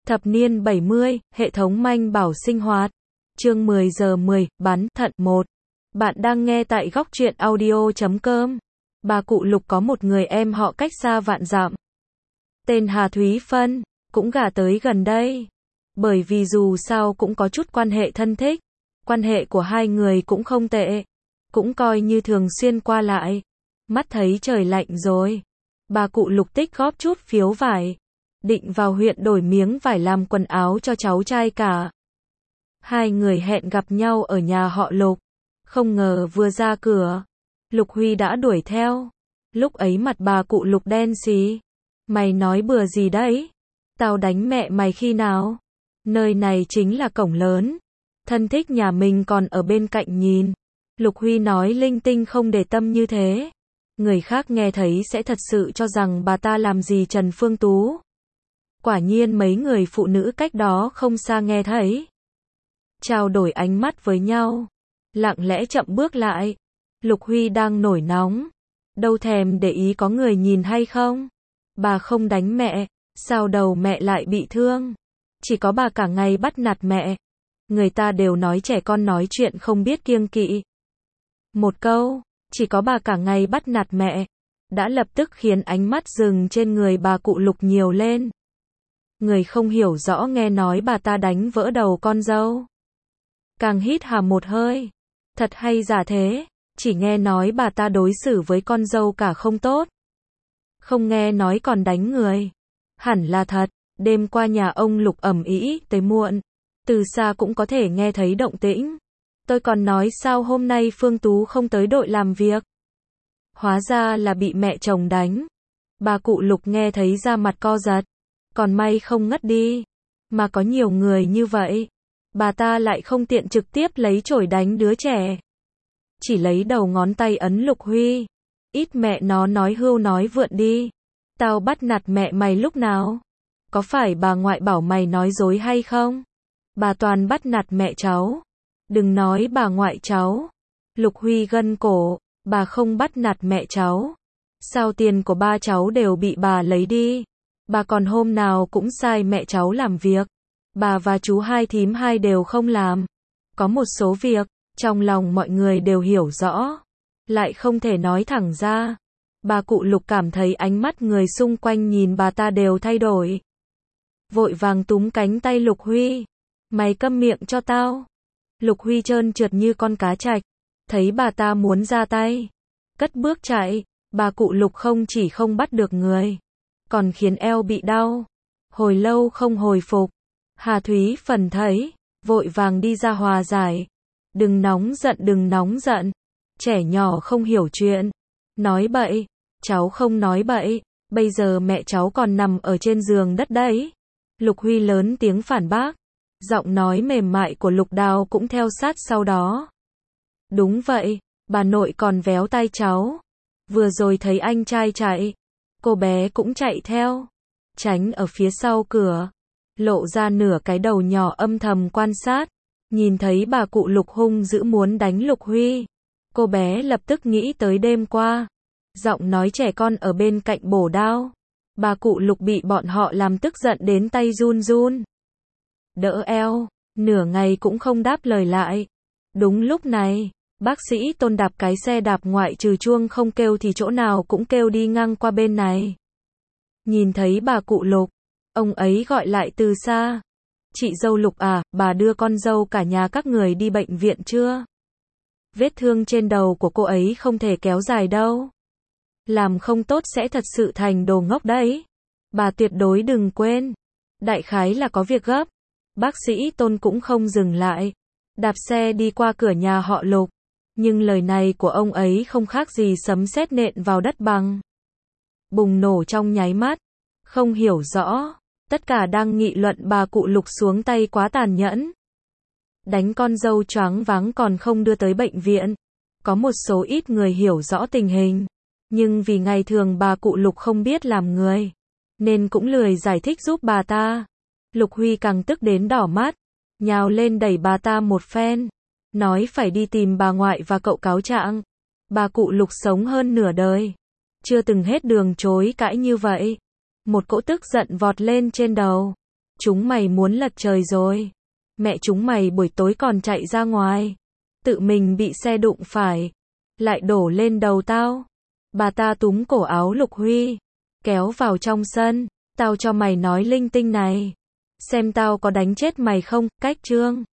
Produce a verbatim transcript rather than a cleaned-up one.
Thập niên bảy mươi, hệ thống manh bảo sinh hoạt. Chương mười giờ mười, bắn thận một. Bạn đang nghe tại góc truyện audio chấm com. Bà cụ Lục có một người em họ cách xa vạn dặm. Tên Hà Thúy Phân, cũng gả tới gần đây. Bởi vì dù sao cũng có chút quan hệ thân thích. Quan hệ của hai người cũng không tệ. Cũng coi như thường xuyên qua lại. Mắt thấy trời lạnh rồi. Bà cụ Lục tích góp chút phiếu vải. Định vào huyện đổi miếng vải làm quần áo cho cháu trai cả. Hai người hẹn gặp nhau ở nhà họ Lục. Không ngờ vừa ra cửa, Lục Huy đã đuổi theo. Lúc ấy mặt bà cụ Lục đen xì. Mày nói bừa gì đấy? Tao đánh mẹ mày khi nào? Nơi này chính là cổng lớn. Thân thích nhà mình còn ở bên cạnh nhìn. Lục Huy nói linh tinh không để tâm như thế. Người khác nghe thấy sẽ thật sự cho rằng bà ta làm gì Trần Phương Tú. Quả nhiên mấy người phụ nữ cách đó không xa nghe thấy. Trao đổi ánh mắt với nhau. Lặng lẽ chậm bước lại. Lục Huy đang nổi nóng. Đâu thèm để ý có người nhìn hay không. Bà không đánh mẹ. Sao đầu mẹ lại bị thương? Chỉ có bà cả ngày bắt nạt mẹ. Người ta đều nói trẻ con nói chuyện không biết kiêng kỵ. Một câu, chỉ có bà cả ngày bắt nạt mẹ. Đã lập tức khiến ánh mắt dừng trên người bà cụ Lục nhiều lên. Người không hiểu rõ nghe nói bà ta đánh vỡ đầu con dâu. Càng hít hà một hơi. Thật hay giả thế? Chỉ nghe nói bà ta đối xử với con dâu cả không tốt. Không nghe nói còn đánh người. Hẳn là thật. Đêm qua nhà ông Lục ầm ĩ tới muộn. Từ xa cũng có thể nghe thấy động tĩnh. Tôi còn nói sao hôm nay Phương Tú không tới đội làm việc. Hóa ra là bị mẹ chồng đánh. Bà cụ Lục nghe thấy da mặt co giật. Còn may không ngất đi. Mà có nhiều người như vậy. Bà ta lại không tiện trực tiếp lấy chổi đánh đứa trẻ. Chỉ lấy đầu ngón tay ấn Lục Huy. Ít mẹ nó nói hưu nói vượn đi. Tao bắt nạt mẹ mày lúc nào? Có phải bà ngoại bảo mày nói dối hay không? Bà toàn bắt nạt mẹ cháu. Đừng nói bà ngoại cháu. Lục Huy gân cổ. Bà không bắt nạt mẹ cháu. Sao tiền của ba cháu đều bị bà lấy đi? Bà còn hôm nào cũng sai mẹ cháu làm việc. Bà và chú hai thím hai đều không làm. Có một số việc, trong lòng mọi người đều hiểu rõ. Lại không thể nói thẳng ra. Bà cụ Lục cảm thấy ánh mắt người xung quanh nhìn bà ta đều thay đổi. Vội vàng túm cánh tay Lục Huy. Mày câm miệng cho tao. Lục Huy trơn trượt như con cá trạch. Thấy bà ta muốn ra tay. Cất bước chạy. Bà cụ Lục không chỉ không bắt được người. Còn khiến eo bị đau. Hồi lâu không hồi phục. Hà Thúy Phần thấy. Vội vàng đi ra hòa giải. Đừng nóng giận đừng nóng giận. Trẻ nhỏ không hiểu chuyện. Nói bậy. Cháu không nói bậy. Bây giờ mẹ cháu còn nằm ở trên giường đất đấy. Lục Huy lớn tiếng phản bác. Giọng nói mềm mại của Lục Đào cũng theo sát sau đó. Đúng vậy. Bà nội còn véo tay cháu. Vừa rồi thấy anh trai chạy. Cô bé cũng chạy theo. Tránh ở phía sau cửa. Lộ ra nửa cái đầu nhỏ âm thầm quan sát. Nhìn thấy bà cụ Lục hung dữ muốn đánh Lục Huy. Cô bé lập tức nghĩ tới đêm qua. Giọng nói trẻ con ở bên cạnh bổ đao. Bà cụ Lục bị bọn họ làm tức giận đến tay run run. Đỡ eo. Nửa ngày cũng không đáp lời lại. Đúng lúc này. Bác sĩ Tôn đạp cái xe đạp ngoại trừ chuông không kêu thì chỗ nào cũng kêu đi ngang qua bên này. Nhìn thấy bà cụ Lục. Ông ấy gọi lại từ xa. Chị dâu Lục à, bà đưa con dâu cả nhà các người đi bệnh viện chưa? Vết thương trên đầu của cô ấy không thể kéo dài đâu. Làm không tốt sẽ thật sự thành đồ ngốc đấy. Bà tuyệt đối đừng quên. Đại khái là có việc gấp. Bác sĩ Tôn cũng không dừng lại. Đạp xe đi qua cửa nhà họ Lục. Nhưng lời này của ông ấy không khác gì sấm sét nện vào đất bằng. Bùng nổ trong nháy mắt. Không hiểu rõ. Tất cả đang nghị luận bà cụ Lục xuống tay quá tàn nhẫn. Đánh con dâu choáng váng còn không đưa tới bệnh viện. Có một số ít người hiểu rõ tình hình. Nhưng vì ngày thường bà cụ Lục không biết làm người. Nên cũng lười giải thích giúp bà ta. Lục Huy càng tức đến đỏ mắt. Nhào lên đẩy bà ta một phen. Nói phải đi tìm bà ngoại và cậu cáo trạng. Bà cụ Lục sống hơn nửa đời. Chưa từng hết đường chối cãi như vậy. Một cỗ tức giận vọt lên trên đầu. Chúng mày muốn lật trời rồi. Mẹ chúng mày buổi tối còn chạy ra ngoài. Tự mình bị xe đụng phải. Lại đổ lên đầu tao. Bà ta túm cổ áo Lục Huy. Kéo vào trong sân. Tao cho mày nói linh tinh này. Xem tao có đánh chết mày không, Cách Trương.